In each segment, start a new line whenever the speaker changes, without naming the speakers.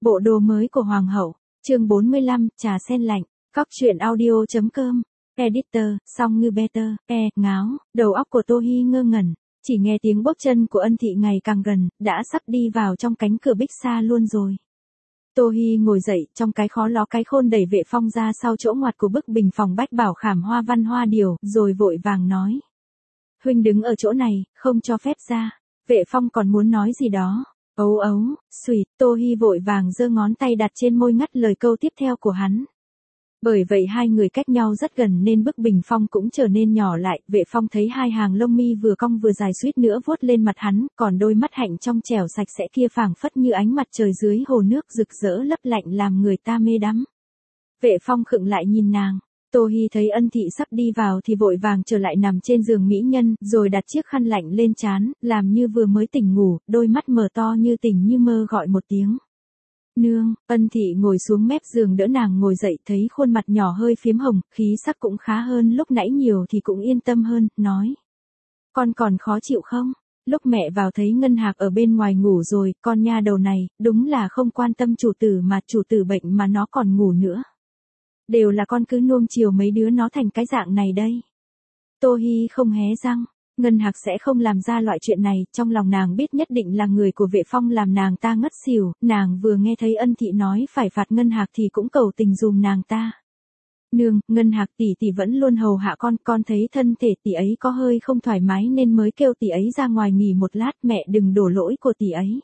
Bộ đồ mới của Hoàng hậu, chương 45, trà sen lạnh, Cóc truyện audio.com, editor, song ngư better, ngáo, đầu óc của Tô Hi ngơ ngẩn, chỉ nghe tiếng bước chân của Ân Thị ngày càng gần, đã sắp đi vào trong cánh cửa bích xa luôn rồi. Tô Hi ngồi dậy, trong cái khó ló cái khôn đẩy Vệ Phong ra sau chỗ ngoặt của bức bình phòng bách bảo khảm hoa văn hoa điều, rồi vội vàng nói. Huynh đứng ở chỗ này, không cho phép ra. Vệ Phong còn muốn nói gì đó. Ấu ấu, xùy, Tô Hi vội vàng giơ ngón tay đặt trên môi ngắt lời câu tiếp theo của hắn. Bởi vậy hai người cách nhau rất gần nên bức bình phong cũng trở nên nhỏ lại, Vệ Phong thấy hai hàng lông mi vừa cong vừa dài suýt nữa vuốt lên mặt hắn, còn đôi mắt hạnh trong trẻo sạch sẽ kia phảng phất như ánh mặt trời dưới hồ nước rực rỡ lấp lạnh làm người ta mê đắm. Vệ Phong khựng lại nhìn nàng. Tô Hi thấy Ân Thị sắp đi vào thì vội vàng trở lại nằm trên giường mỹ nhân, rồi đặt chiếc khăn lạnh lên trán, làm như vừa mới tỉnh ngủ, đôi mắt mở to như tỉnh như mơ gọi một tiếng. Nương. Ân Thị ngồi xuống mép giường đỡ nàng ngồi dậy, thấy khuôn mặt nhỏ hơi phiếm hồng, khí sắc cũng khá hơn lúc nãy nhiều thì cũng yên tâm hơn, nói. Con còn khó chịu không? Lúc mẹ vào thấy Ngân Hạc ở bên ngoài ngủ rồi, con nha đầu này, đúng là không quan tâm chủ tử mà chủ tử bệnh mà nó còn ngủ nữa. Đều là con cứ nuông chiều mấy đứa nó thành cái dạng này đây. Tô Hi không hé răng, Ngân Hạc sẽ không làm ra loại chuyện này, trong lòng nàng biết nhất định là người của Vệ Phong làm nàng ta ngất xỉu, nàng vừa nghe thấy Ân Thị nói phải phạt Ngân Hạc thì cũng cầu tình dùm nàng ta. Nương, Ngân Hạc tỷ tỷ vẫn luôn hầu hạ con thấy thân thể tỷ ấy có hơi không thoải mái nên mới kêu tỷ ấy ra ngoài nghỉ một lát, mẹ đừng đổ lỗi của tỷ ấy.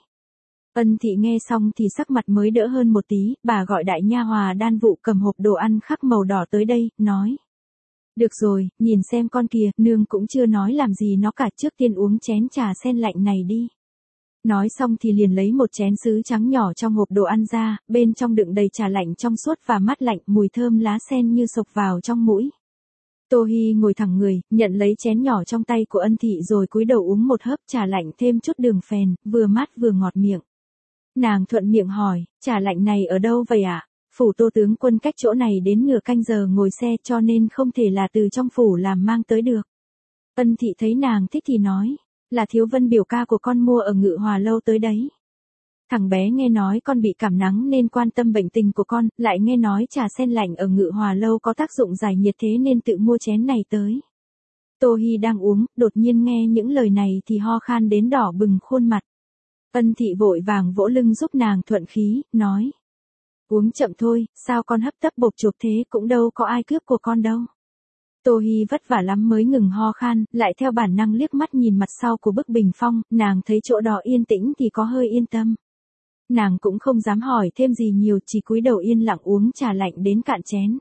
Ân Thị nghe xong thì sắc mặt mới đỡ hơn một tí, bà gọi đại nha hòa đan vụ cầm hộp đồ ăn khắc màu đỏ tới đây, nói. Được rồi, nhìn xem con kìa, nương cũng chưa nói làm gì nó cả, trước tiên uống chén trà sen lạnh này đi. Nói xong thì liền lấy một chén sứ trắng nhỏ trong hộp đồ ăn ra, bên trong đựng đầy trà lạnh trong suốt và mát lạnh, mùi thơm lá sen như xộc vào trong mũi. Tô Hi ngồi thẳng người, nhận lấy chén nhỏ trong tay của Ân Thị rồi cúi đầu uống một hớp trà lạnh thêm chút đường phèn, vừa mát vừa ngọt miệng. Nàng thuận miệng hỏi, trà lạnh này ở đâu vậy ạ? Phủ Tô tướng quân cách chỗ này đến nửa canh giờ ngồi xe cho nên không thể là từ trong phủ làm mang tới được. Ân Thị thấy nàng thích thì nói, là Thiếu Vân biểu ca của con mua ở Ngự Hòa lâu tới đấy. Thằng bé nghe nói con bị cảm nắng nên quan tâm bệnh tình của con, lại nghe nói trà sen lạnh ở Ngự Hòa lâu có tác dụng giải nhiệt thế nên tự mua chén này tới. Tô Hi đang uống, đột nhiên nghe những lời này thì ho khan đến đỏ bừng khuôn mặt. Ân Thị vội vàng vỗ lưng giúp nàng thuận khí, nói. Uống chậm thôi, sao con hấp tấp bộp chộp thế, cũng đâu có ai cướp của con đâu. Tô Hi vất vả lắm mới ngừng ho khan, lại theo bản năng liếc mắt nhìn mặt sau của bức bình phong, nàng thấy chỗ đó yên tĩnh thì có hơi yên tâm. Nàng cũng không dám hỏi thêm gì nhiều, chỉ cúi đầu yên lặng uống trà lạnh đến cạn chén.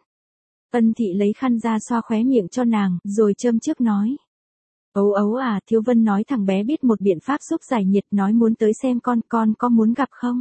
Ân Thị lấy khăn ra xoa khóe miệng cho nàng, rồi châm trước nói. Ấu ấu à, Thiếu Vân nói thằng bé biết một biện pháp giúp giải nhiệt, nói muốn tới xem con có muốn gặp không?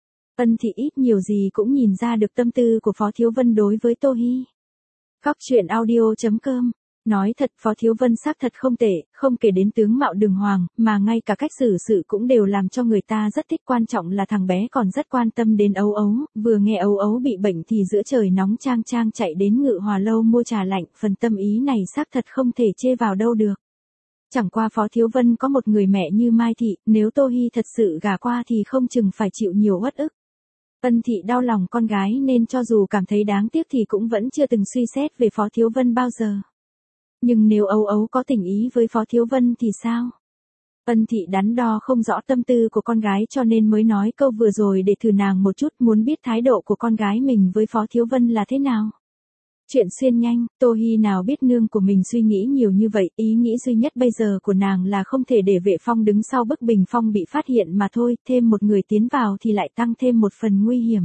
Ân Thị ít nhiều gì cũng nhìn ra được tâm tư của Phó Thiếu Vân đối với Tô Hi. Cóc truyện audio.com. Nói thật, Phó Thiếu Vân xác thật không tệ, không kể đến tướng mạo đường hoàng, mà ngay cả cách xử sự cũng đều làm cho người ta rất thích, quan trọng là thằng bé còn rất quan tâm đến ấu ấu, vừa nghe ấu ấu bị bệnh thì giữa trời nóng chang chang chạy đến Ngự Hòa lâu mua trà lạnh, phần tâm ý này xác thật không thể chê vào đâu được. Chẳng qua Phó Thiếu Vân có một người mẹ như Mai Thị, nếu Tô Hi thật sự gả qua thì không chừng phải chịu nhiều uất ức. Ân Thị đau lòng con gái nên cho dù cảm thấy đáng tiếc thì cũng vẫn chưa từng suy xét về Phó Thiếu Vân bao giờ. Nhưng nếu ấu ấu có tình ý với Phó Thiếu Vân thì sao? Ân Thị đắn đo không rõ tâm tư của con gái cho nên mới nói câu vừa rồi để thử nàng một chút, muốn biết thái độ của con gái mình với Phó Thiếu Vân là thế nào. Chuyện xuyên nhanh, Tô Hi nào biết nương của mình suy nghĩ nhiều như vậy, ý nghĩ duy nhất bây giờ của nàng là không thể để Vệ Phong đứng sau bức bình phong bị phát hiện mà thôi, thêm một người tiến vào thì lại tăng thêm một phần nguy hiểm.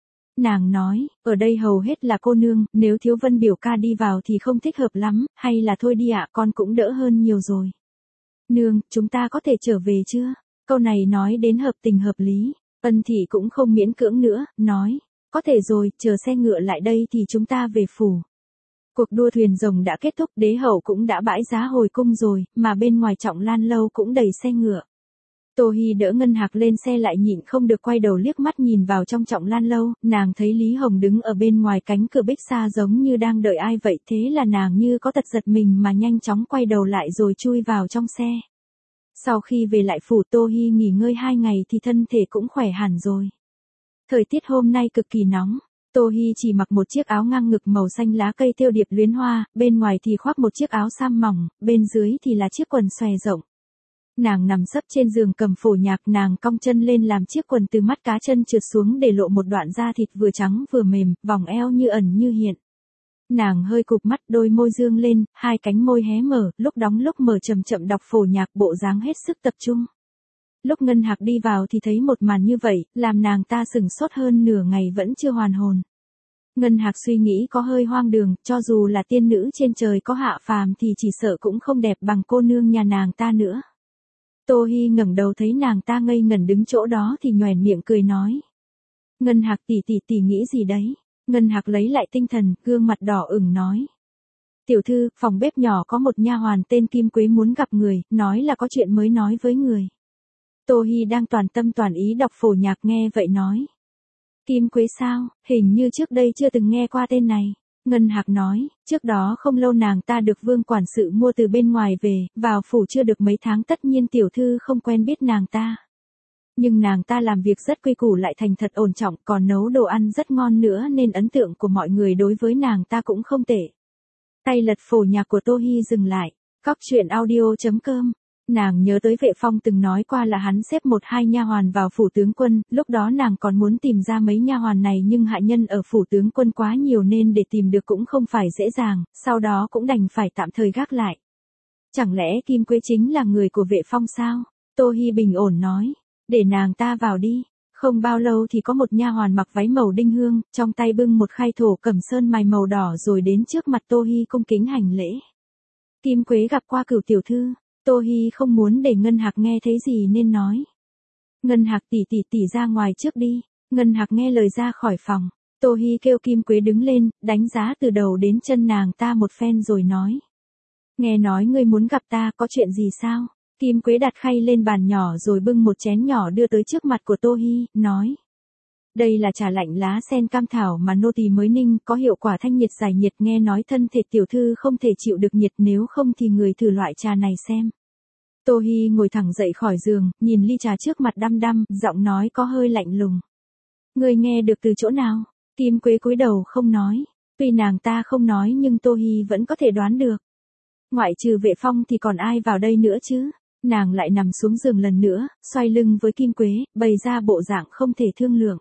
Nàng nói, ở đây hầu hết là cô nương, nếu Thiếu Vân biểu ca đi vào thì không thích hợp lắm, hay là thôi đi ạ, con cũng đỡ hơn nhiều rồi. Nương, chúng ta có thể trở về chưa? Câu này nói đến hợp tình hợp lý, Ân Thị cũng không miễn cưỡng nữa, nói. Có thể rồi, chờ xe ngựa lại đây thì chúng ta về phủ. Cuộc đua thuyền rồng đã kết thúc, đế hậu cũng đã bãi giá hồi cung rồi, mà bên ngoài Trọng Lan lâu cũng đầy xe ngựa. Tô Hi đỡ Ngân Hạc lên xe lại nhịn không được quay đầu liếc mắt nhìn vào trong Trọng Lan lâu, nàng thấy Lý Hồng đứng ở bên ngoài cánh cửa bích xa giống như đang đợi ai vậy, thế là nàng như có tật giật mình mà nhanh chóng quay đầu lại rồi chui vào trong xe. Sau khi về lại phủ, Tô Hi nghỉ ngơi 2 ngày thì thân thể cũng khỏe hẳn rồi. Thời tiết hôm nay cực kỳ nóng. Tô Hi chỉ mặc một chiếc áo ngang ngực màu xanh lá cây thêu điệp luyến hoa, bên ngoài thì khoác một chiếc áo sam mỏng, bên dưới thì là chiếc quần xòe rộng. Nàng nằm sấp trên giường cầm phổ nhạc, nàng cong chân lên làm chiếc quần từ mắt cá chân trượt xuống để lộ một đoạn da thịt vừa trắng vừa mềm, vòng eo như ẩn như hiện. Nàng hơi cụp mắt, đôi môi dương lên, hai cánh môi hé mở, lúc đóng lúc mở chậm chậm đọc phổ nhạc, bộ dáng hết sức tập trung. Lúc Ngân Hạc đi vào thì thấy một màn như vậy, làm nàng ta sửng sốt hơn nửa ngày vẫn chưa hoàn hồn. Ngân Hạc suy nghĩ có hơi hoang đường, cho dù là tiên nữ trên trời có hạ phàm thì chỉ sợ cũng không đẹp bằng cô nương nhà nàng ta nữa. Tô Hi ngẩng đầu thấy nàng ta ngây ngẩn đứng chỗ đó thì nhoẻn miệng cười nói. Ngân Hạc tỷ nghĩ gì đấy? Ngân Hạc lấy lại tinh thần, gương mặt đỏ ửng nói. Tiểu thư, phòng bếp nhỏ có một nha hoàn tên Kim Quế muốn gặp người, nói là có chuyện mới nói với người. Tô Hi đang toàn tâm toàn ý đọc phổ nhạc nghe vậy nói. Kim Quế sao, hình như trước đây chưa từng nghe qua tên này. Ngân Hạc nói, trước đó không lâu nàng ta được vương quản sự mua từ bên ngoài về, vào phủ chưa được mấy tháng tất nhiên tiểu thư không quen biết nàng ta. Nhưng nàng ta làm việc rất quy củ lại thành thật ổn trọng, còn nấu đồ ăn rất ngon nữa nên ấn tượng của mọi người đối với nàng ta cũng không tệ. Tay lật phổ nhạc của Tô Hi dừng lại. Cóc truyện audio.com. Nàng nhớ tới Vệ Phong từng nói qua là hắn xếp 1-2 nha hoàn vào phủ tướng quân, lúc đó nàng còn muốn tìm ra mấy nha hoàn này nhưng hạ nhân ở phủ tướng quân quá nhiều nên để tìm được cũng không phải dễ dàng, sau đó cũng đành phải tạm thời gác lại. Chẳng lẽ Kim Quế chính là người của Vệ Phong sao? Tô Hi bình ổn nói, để nàng ta vào đi. Không bao lâu thì có một nha hoàn mặc váy màu đinh hương, trong tay bưng một khay thổ cẩm sơn mài màu đỏ rồi đến trước mặt Tô Hi cung kính hành lễ. Kim Quế gặp qua Cửu tiểu thư. Tô Hi không muốn để Ngân Hạc nghe thấy gì nên nói. Ngân Hạc tỷ ra ngoài trước đi. Ngân Hạc nghe lời ra khỏi phòng. Tô Hi kêu Kim Quế đứng lên, đánh giá từ đầu đến chân nàng ta một phen rồi nói. Nghe nói ngươi muốn gặp ta, có chuyện gì sao? Kim Quế đặt khay lên bàn nhỏ rồi bưng một chén nhỏ đưa tới trước mặt của Tô Hi, nói. Đây là trà lạnh lá sen cam thảo mà nô tỳ mới ninh, có hiệu quả thanh nhiệt giải nhiệt, nghe nói thân thể tiểu thư không thể chịu được nhiệt, nếu không thì người thử loại trà này xem. Tô Hi ngồi thẳng dậy khỏi giường, nhìn ly trà trước mặt đăm đăm, giọng nói có hơi lạnh lùng. Người nghe được từ chỗ nào? Kim Quế cúi đầu không nói. Tuy nàng ta không nói nhưng Tô Hi vẫn có thể đoán được. Ngoại trừ Vệ Phong thì còn ai vào đây nữa chứ? Nàng lại nằm xuống giường lần nữa, xoay lưng với Kim Quế, bày ra bộ dạng không thể thương lượng.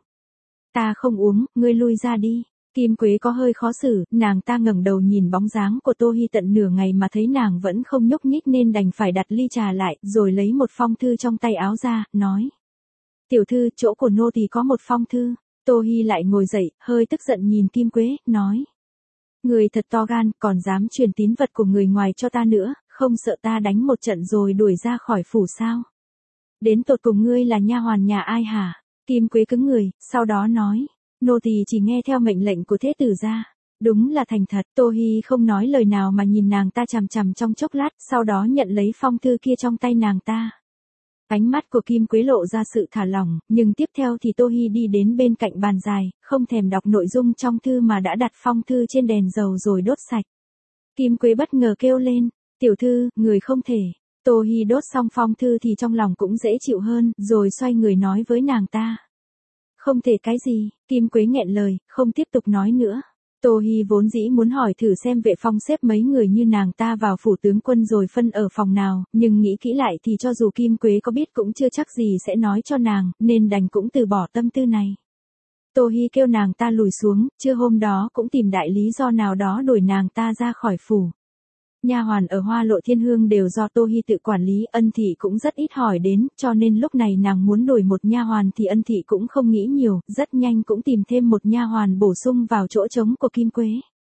Ta không uống, ngươi lui ra đi. Kim Quế có hơi khó xử, nàng ta ngẩng đầu nhìn bóng dáng của Tô Hi tận nửa ngày mà thấy nàng vẫn không nhúc nhích nên đành phải đặt ly trà lại, rồi lấy một phong thư trong tay áo ra, nói. Tiểu thư, chỗ của nô tỳ có một phong thư. Tô Hi lại ngồi dậy, hơi tức giận nhìn Kim Quế, nói. Người thật to gan, còn dám truyền tín vật của người ngoài cho ta nữa, không sợ ta đánh một trận rồi đuổi ra khỏi phủ sao? Đến tột cùng ngươi là nha hoàn nhà ai hả? Kim Quế cứng người, sau đó nói. Nô tỳ chỉ nghe theo mệnh lệnh của thế tử gia. Đúng là thành thật. Tô Hi không nói lời nào mà nhìn nàng ta chằm chằm trong chốc lát, sau đó nhận lấy phong thư kia trong tay nàng ta. Ánh mắt của Kim Quế lộ ra sự thả lỏng, nhưng tiếp theo thì Tô Hi đi đến bên cạnh bàn dài, không thèm đọc nội dung trong thư mà đã đặt phong thư trên đèn dầu rồi đốt sạch. Kim Quế bất ngờ kêu lên, tiểu thư, người không thể. Tô Hi đốt xong phong thư thì trong lòng cũng dễ chịu hơn, rồi xoay người nói với nàng ta. Không thể cái gì? Kim Quế nghẹn lời, không tiếp tục nói nữa. Tô Hi vốn dĩ muốn hỏi thử xem Vệ Phong xếp mấy người như nàng ta vào phủ tướng quân rồi phân ở phòng nào, nhưng nghĩ kỹ lại thì cho dù Kim Quế có biết cũng chưa chắc gì sẽ nói cho nàng, nên đành cũng từ bỏ tâm tư này. Tô Hi kêu nàng ta lùi xuống, trưa hôm đó cũng tìm đại lý do nào đó đuổi nàng ta ra khỏi phủ. Nha hoàn ở Hoa Lộ Thiên Hương đều do Tô Hi tự quản lý, Ân thị cũng rất ít hỏi đến, cho nên lúc này nàng muốn đổi một nha hoàn thì Ân thị cũng không nghĩ nhiều, rất nhanh cũng tìm thêm một nha hoàn bổ sung vào chỗ trống của Kim Quế.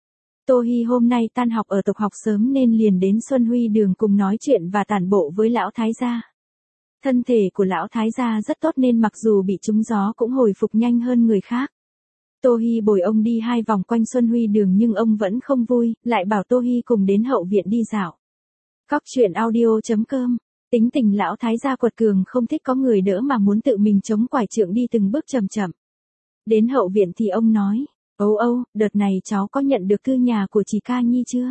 Tô Hi hôm nay tan học ở tộc học sớm nên liền đến Xuân Huy Đường cùng nói chuyện và tản bộ với lão thái gia. Thân thể của lão thái gia rất tốt nên mặc dù bị trúng gió cũng hồi phục nhanh hơn người khác. Tô Hi bồi ông đi 2 vòng quanh Xuân Huy Đường nhưng ông vẫn không vui, lại bảo Tô Hi cùng đến hậu viện đi dạo. Cóc truyện audio.com. Tính tình lão thái gia quật cường không thích có người đỡ mà muốn tự mình chống quải trượng đi từng bước chậm chậm. Đến hậu viện thì ông nói, Âu, đợt này cháu có nhận được thư nhà của chị Ca Nhi chưa?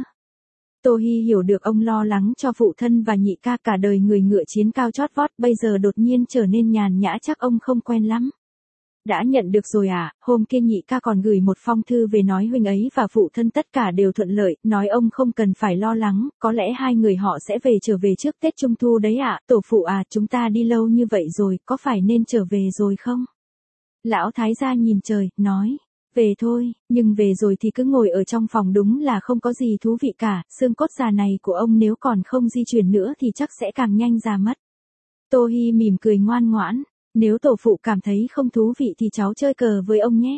Tô Hi hiểu được ông lo lắng cho phụ thân và nhị ca cả đời người ngựa chiến cao chót vót bây giờ đột nhiên trở nên nhàn nhã chắc ông không quen lắm. Đã nhận được rồi à, hôm kia nhị ca còn gửi một phong thư về nói huynh ấy và phụ thân tất cả đều thuận lợi, nói ông không cần phải lo lắng, có lẽ hai người họ sẽ trở về trước Tết Trung Thu đấy ạ, tổ phụ à, chúng ta đi lâu như vậy rồi, có phải nên trở về rồi không? Lão thái gia nhìn trời, nói, về thôi, nhưng về rồi thì cứ ngồi ở trong phòng đúng là không có gì thú vị cả, xương cốt già này của ông nếu còn không di chuyển nữa thì chắc sẽ càng nhanh già mất. Tô Hi mỉm cười ngoan ngoãn. Nếu tổ phụ cảm thấy không thú vị thì cháu chơi cờ với ông nhé.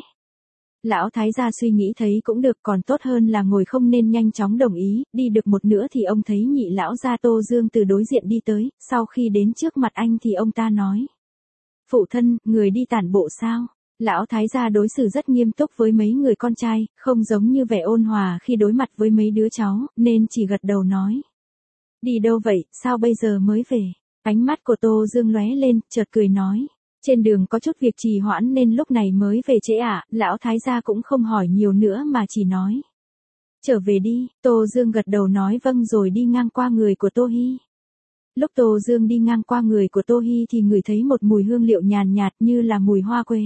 Lão thái gia suy nghĩ thấy cũng được, còn tốt hơn là ngồi không nên nhanh chóng đồng ý, đi được một nữa thì ông thấy nhị lão gia Tô Dương từ đối diện đi tới, sau khi đến trước mặt anh thì ông ta nói. Phụ thân, người đi tản bộ sao? Lão thái gia đối xử rất nghiêm túc với mấy người con trai, không giống như vẻ ôn hòa khi đối mặt với mấy đứa cháu, nên chỉ gật đầu nói. Đi đâu vậy, sao bây giờ mới về? Ánh mắt của Tô Dương lóe lên, chợt cười nói. Trên đường có chút việc trì hoãn nên lúc này mới về trễ ạ, lão thái gia cũng không hỏi nhiều nữa mà chỉ nói. Trở về đi, Tô Dương gật đầu nói vâng rồi đi ngang qua người của Tô Hi. Lúc Tô Dương đi ngang qua người của Tô Hi thì ngửi thấy một mùi hương liệu nhàn nhạt như là mùi hoa quế.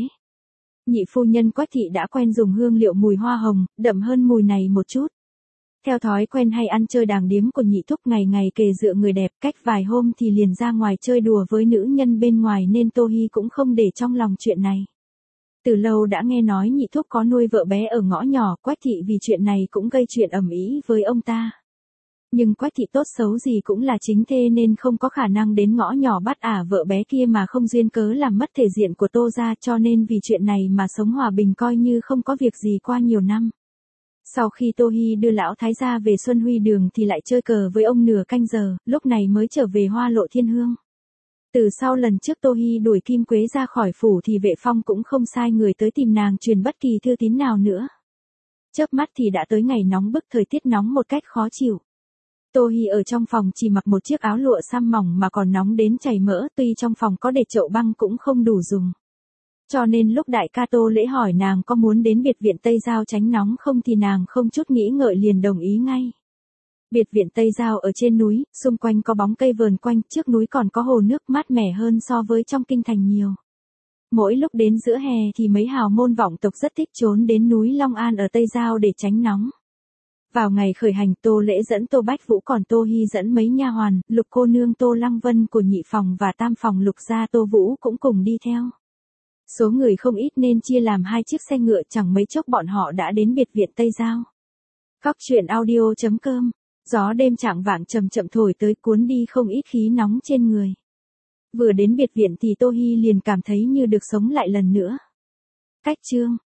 Nhị phu nhân Quách thị đã quen dùng hương liệu mùi hoa hồng, đậm hơn mùi này một chút. Theo thói quen hay ăn chơi đàng điếm của nhị thúc ngày ngày kề dựa người đẹp, cách vài hôm thì liền ra ngoài chơi đùa với nữ nhân bên ngoài nên Tô Hi cũng không để trong lòng chuyện này. Từ lâu đã nghe nói nhị thúc có nuôi vợ bé ở ngõ nhỏ, Quách thị vì chuyện này cũng gây chuyện ầm ĩ với ông ta. Nhưng Quách thị tốt xấu gì cũng là chính thê nên không có khả năng đến ngõ nhỏ bắt ả vợ bé kia mà không duyên cớ làm mất thể diện của Tô gia, cho nên vì chuyện này mà sống hòa bình coi như không có việc gì qua nhiều năm. Sau khi Tô Hi đưa lão thái gia về Xuân Huy đường thì lại chơi cờ với ông nửa canh giờ, lúc này mới trở về Hoa Lộ Thiên Hương. Từ sau lần trước Tô Hi đuổi Kim Quế ra khỏi phủ thì Vệ Phong cũng không sai người tới tìm nàng truyền bất kỳ thư tín nào nữa. Chớp mắt thì đã tới ngày nóng bức, thời tiết nóng một cách khó chịu. Tô Hi ở trong phòng chỉ mặc một chiếc áo lụa sam mỏng mà còn nóng đến chảy mỡ, tuy trong phòng có để chậu băng cũng không đủ dùng. Cho nên lúc đại ca Tô Lễ hỏi nàng có muốn đến biệt viện Tây Giao tránh nóng không thì nàng không chút nghĩ ngợi liền đồng ý ngay. Biệt viện Tây Giao ở trên núi, xung quanh có bóng cây vờn quanh, trước núi còn có hồ nước mát mẻ hơn so với trong kinh thành nhiều. Mỗi lúc đến giữa hè thì mấy hào môn vọng tộc rất thích trốn đến núi Long An ở Tây Giao để tránh nóng. Vào ngày khởi hành, Tô Lễ dẫn Tô Bách Vũ còn Tô Hi dẫn mấy nha hoàn, Lục cô nương Tô Lăng Vân của nhị phòng và tam phòng Lục gia Tô Vũ cũng cùng đi theo. Số người không ít nên chia làm hai chiếc xe ngựa, chẳng mấy chốc bọn họ đã đến biệt viện Tây Giao. Góc truyện audio.com. Gió đêm chạng vạng chậm chậm thổi tới cuốn đi không ít khí nóng trên người. Vừa đến biệt viện thì Tô Hi liền cảm thấy như được sống lại lần nữa. Cách chương